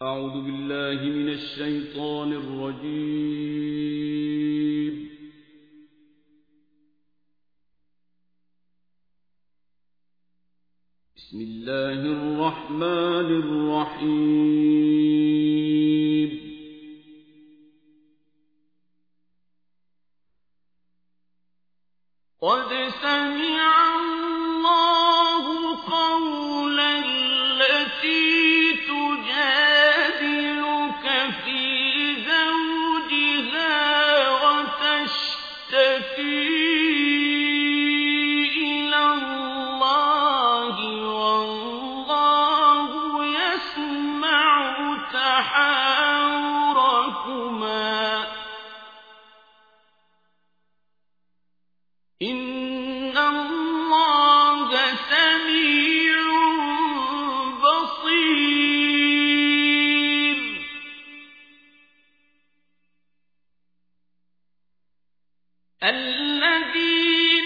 أعوذ بالله من الشيطان الرجيم. بسم الله الرحمن الرحيم. قد سمع الله قول التي تجادلك في زوجها وتشتكي إلى الله والله يسمع تحاوركما إن الله سميع بصير. الذين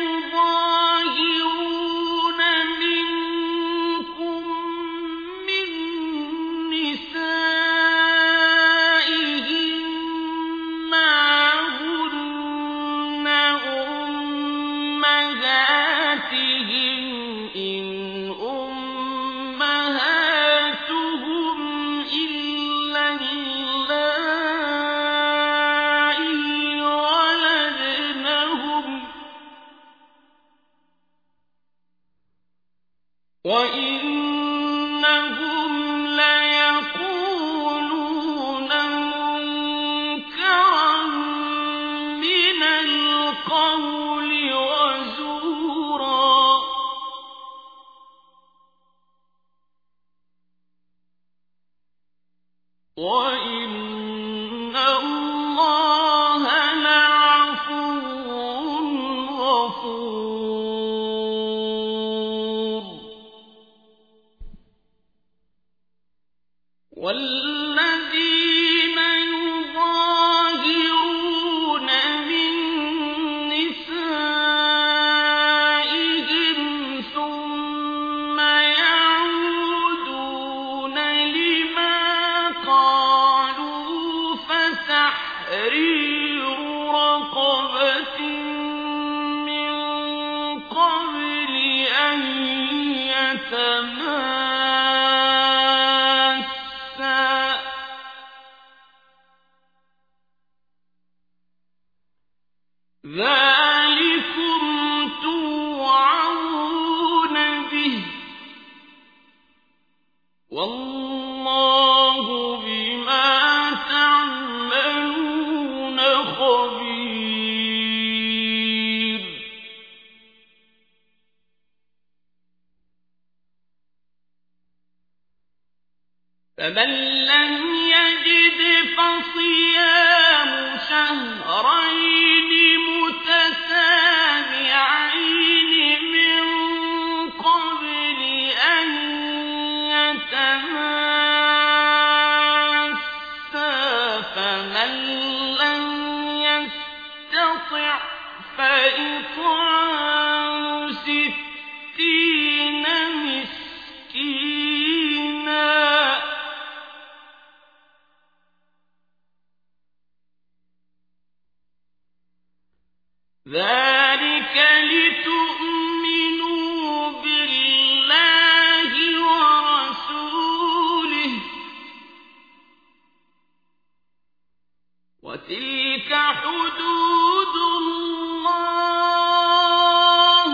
يظاهرون منكم من نسائهم ما هن أمهاتهم إن أمهاتهم إلا اللائي ولدنهم وإنهم ليقولون منكرا من القول وزورا. وإن الله لعفو غفور. والذين يظاهرون من نسائهم ثم يعودون لما قالوا فتحرير رقبة من قبل أن يتماسا ذلكم توعظون به والله بما تعملون خبير. فمن لم يجد فصيام شهرين متتابعين من قبل أن يتماسا فمن لم يستطع فإطعام 60 مسكينا ذلك لتؤمنوا بالله ورسوله وتلك حدود الله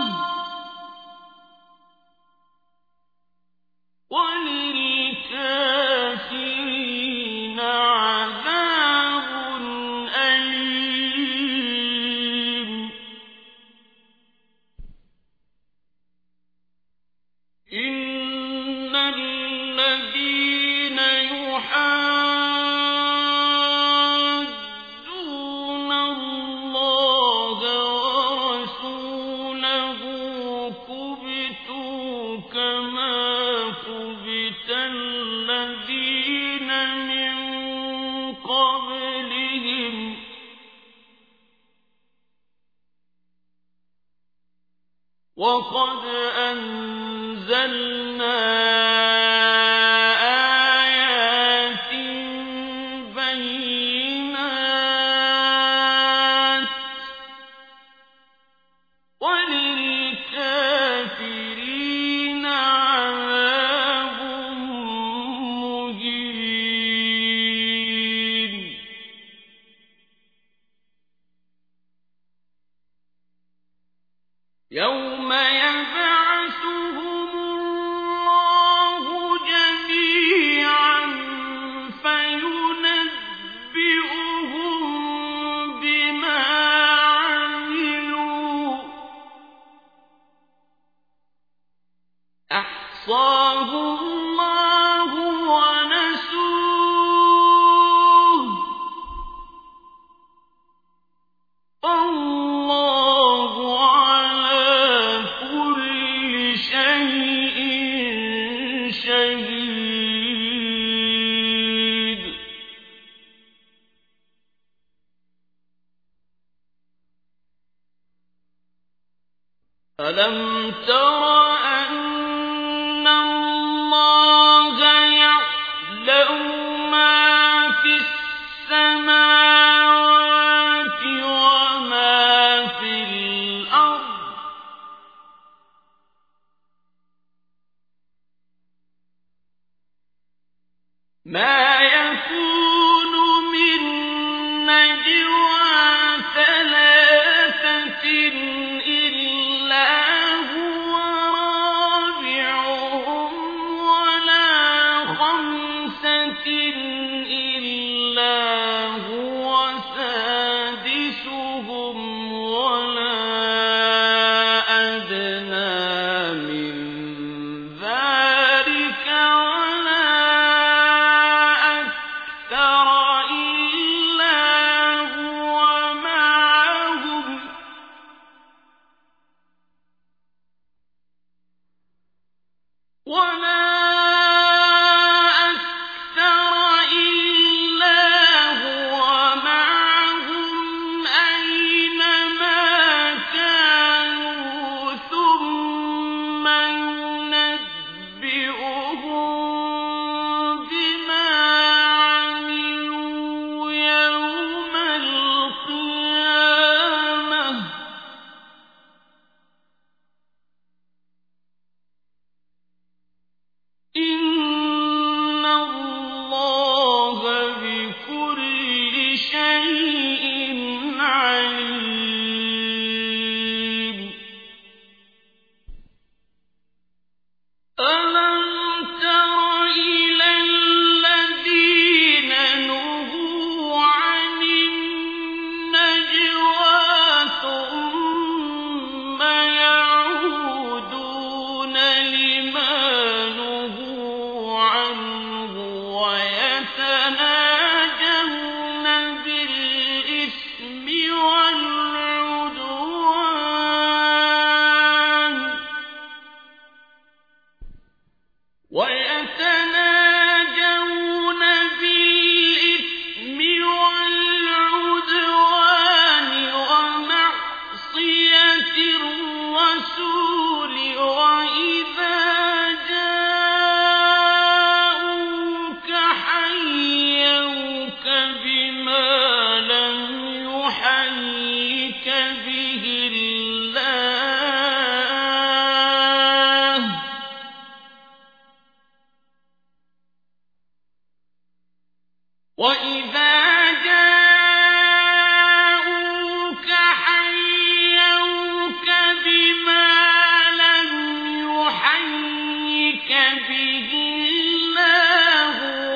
وللكافرين عذاب أليم. إن الذين يحادون الله ورسوله كبتوا كما كبت الذين من قبلهم وقد أنزلنا يوم يبعثهم الله جميعا فينبئهم بما عملوا أحصاه الله ونسوه والله على كل شيء شهيد ألم تر أن الله يعلم ما في السماوات وما في الأرض ما يكون من نجوى ثلاثة إلا هو رابعهم ولا خمسة إلا هو سادسهم ولا أدنى من ذلك ولا أكثر إلا هو معهم أينما كانوا ثم ينبئهم بما عملوا يوم القيامة إن الله بكل شيء عليم ألم تر إلى الذين نهوا عن النجوى ثم يعودون لما نهوا عنه ويتناجون بالإثم والعدوان ومعصية الرسول وإذا جاءوك حيوك بما لم يحيك به الله وإذا جاءوك حيوك بما لم يحيك به الله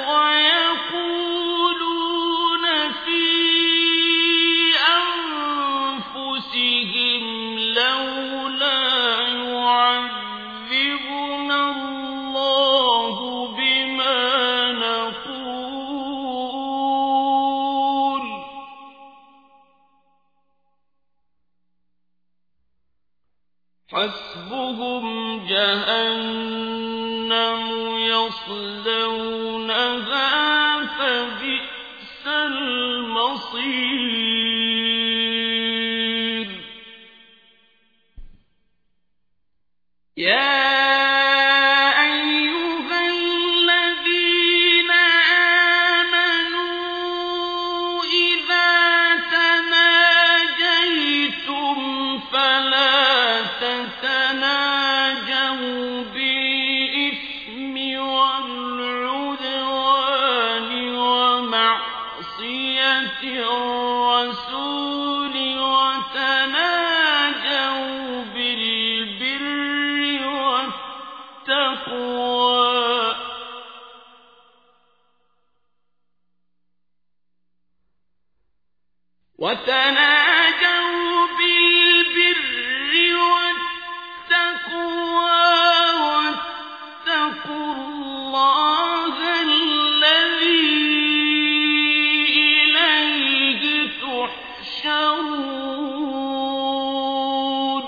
ويقولون في أنفسهم لولا يعذبنا الله بما نقول حسبهم جهنم يصلونها فبئس المصير يا أيها الذين آمنوا إذا تناجيتم فلا تتناجوا بالإثم والعدوان ومعصية الرسول وتناجوا بالبر وتناجوا بالبر والتقوى واتقوا الله الذي إليه تحشرون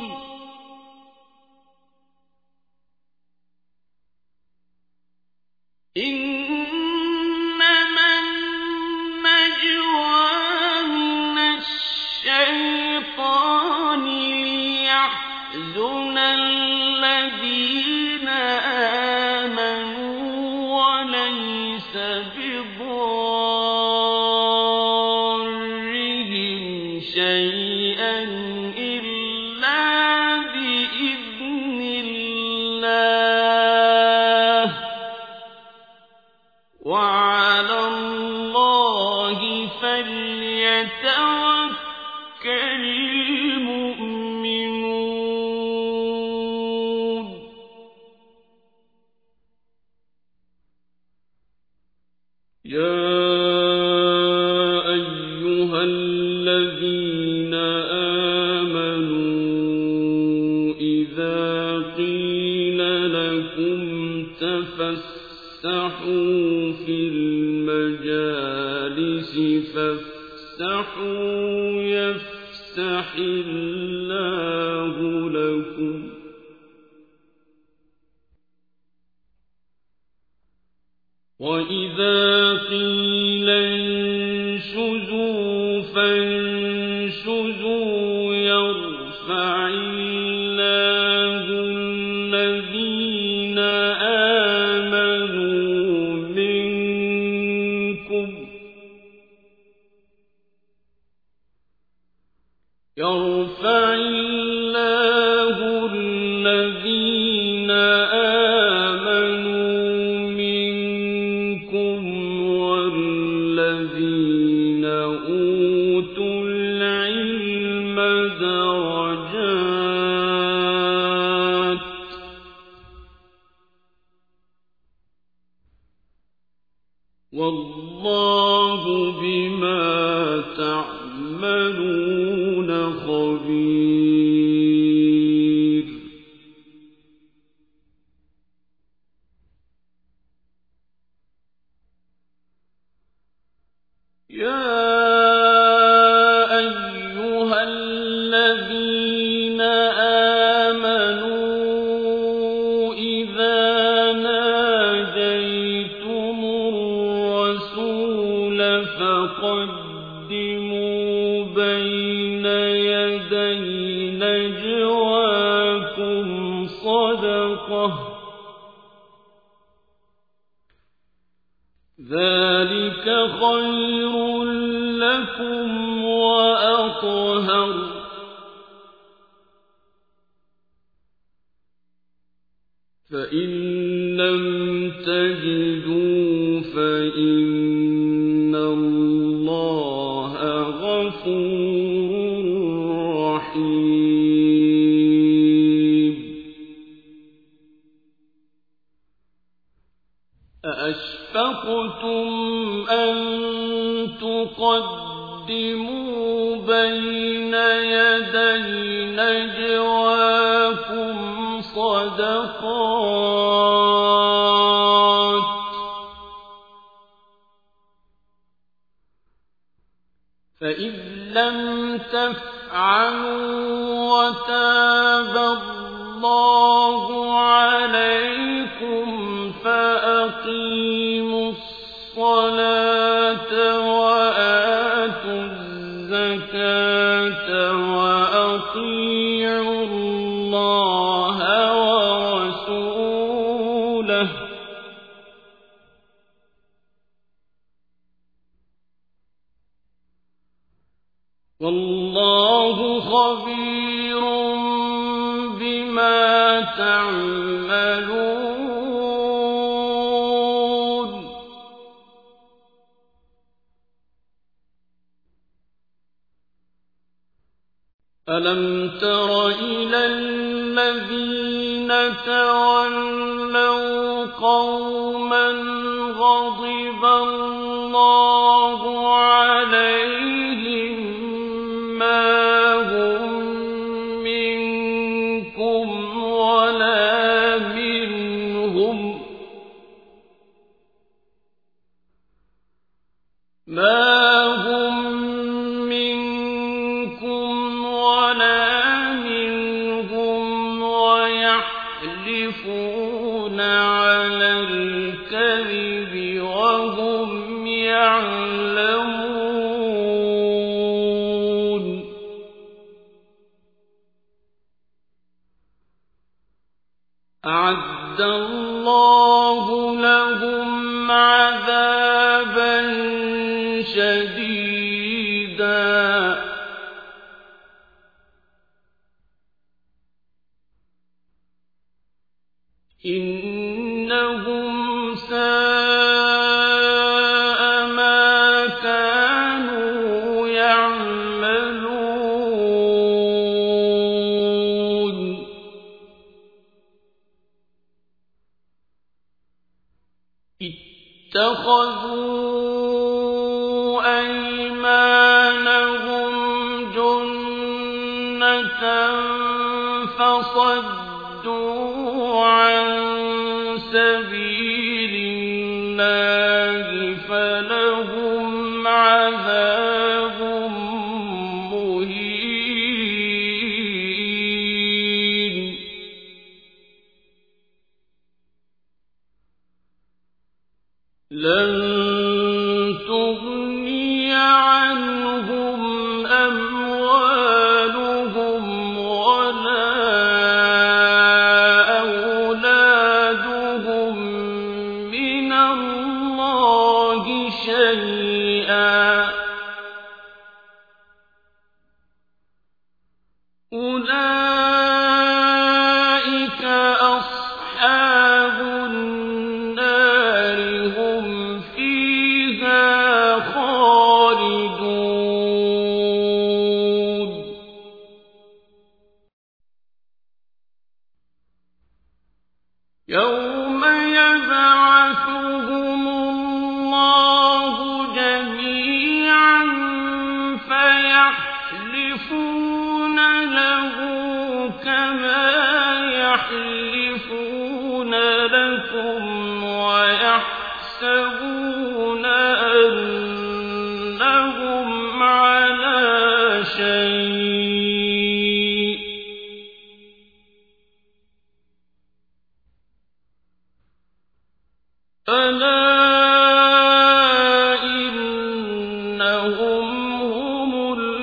إنما النجوى من الشيطان ليحزن الذين آمنوا وليس بضارهم شيئا إلا بإذن الله وعلى الله فليتوكل المؤمنون يا أيها الذين آمنوا إذا قيل لكم تفسحوا في المجالس فافسحوا يفسح الله لكم وإذا قيل انشزوا فانشزوا يرفع الله الذين آمنوا منكم يرفع الله الذين آمنوا منكم والذين أوتوا العلم درجات والله بما تعملون خبير يا أيها الذين آمنوا إذا ناجيتم الرسول فقدموا بين يدي نجواكم صدقة ذلك خير لكم وأطهر فإن لم تجدوا فإن الله غفور رحيم أأشفقتم أن تقدموا بين يدي نجواكم صدقات فإذ لم تفعلوا وتاب الله عليكم فأقيموا الصلاة وآتوا الزكاة وأطيعوا الله ورسوله والله خبير بما تعملون ألم تر إلى الذين تولوا قوما غضب الله عليهم ما هم منكم ولا منهم ويحلفون على الكذب وهم يعلمون أعد الله لهم عذابا شديدا إنهم ساء ما كانوا يعملون اتخذوا أيمانهم جنة فصدوا عن سبيل الله فلهم عذاب مهين لن تغني عنهم أموالهم ولا أولادهم من الله شيئا أولئك أصحاب النار هم فيها خالدون يوم يبعثهم الله جميعا فيحلفون له كما يحلفون لكم ويحسبون أنهم على شيء ألا إنهم هم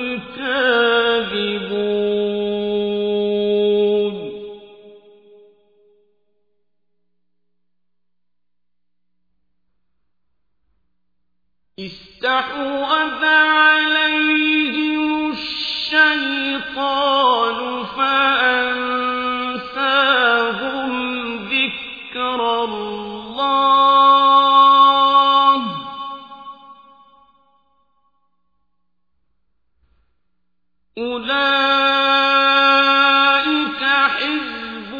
الكاذبون استحوذ عليهم الشيطان فأنساهم ذكر الله أولئك حزب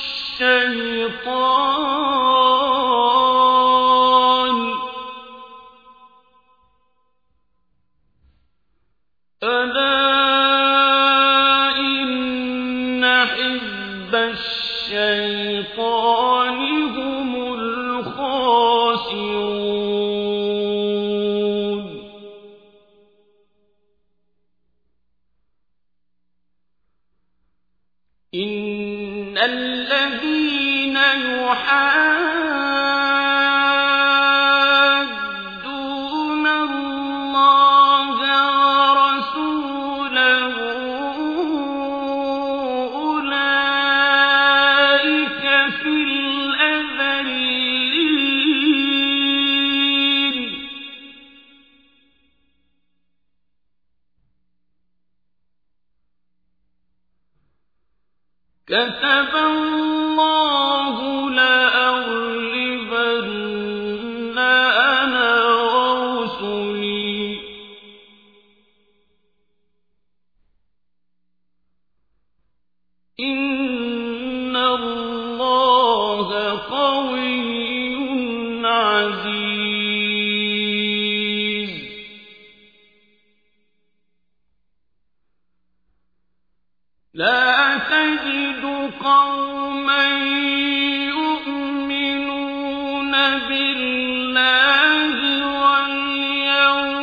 الشيطان ألا إن حزب الشيطان هم الخاسرون إن الذين يحادون الله ورسوله أولئك في الأذلين كتب الله لأغلبن أنا ورسلي إن الله قوي عزيز لا تجد قوما يؤمنون بالله واليوم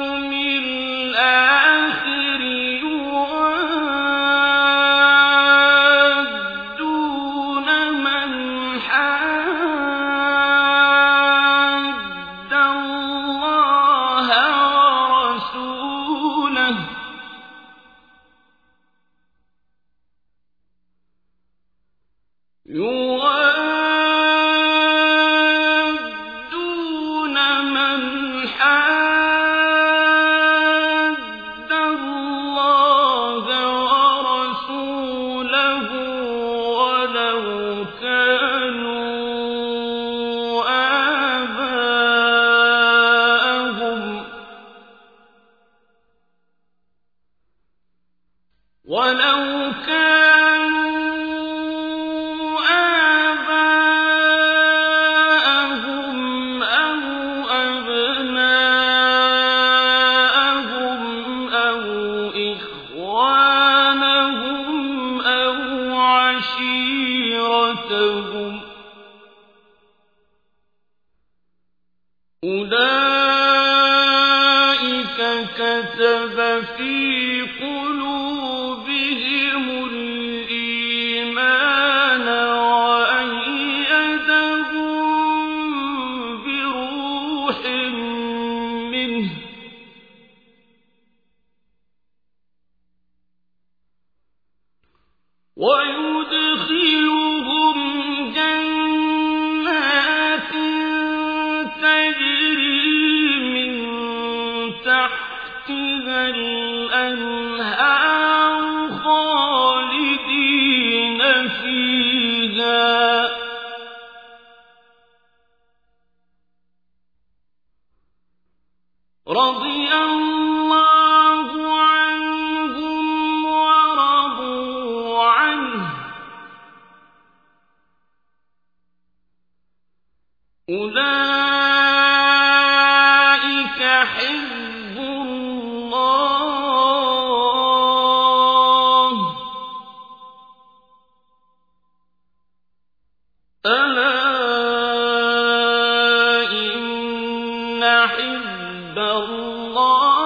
ولو كانوا آباءهم أو أبناءهم أو إخوانهم أو عشيرتهم أولئك كتب في قلوبهم الإيمان وأيدهم بروح منه ويدخلهم جنات تجري من تحتها الأنهار خالدين فيها رضي الله عنهم ورضوا عنه أولئك حزب الله ألا إن حزب الله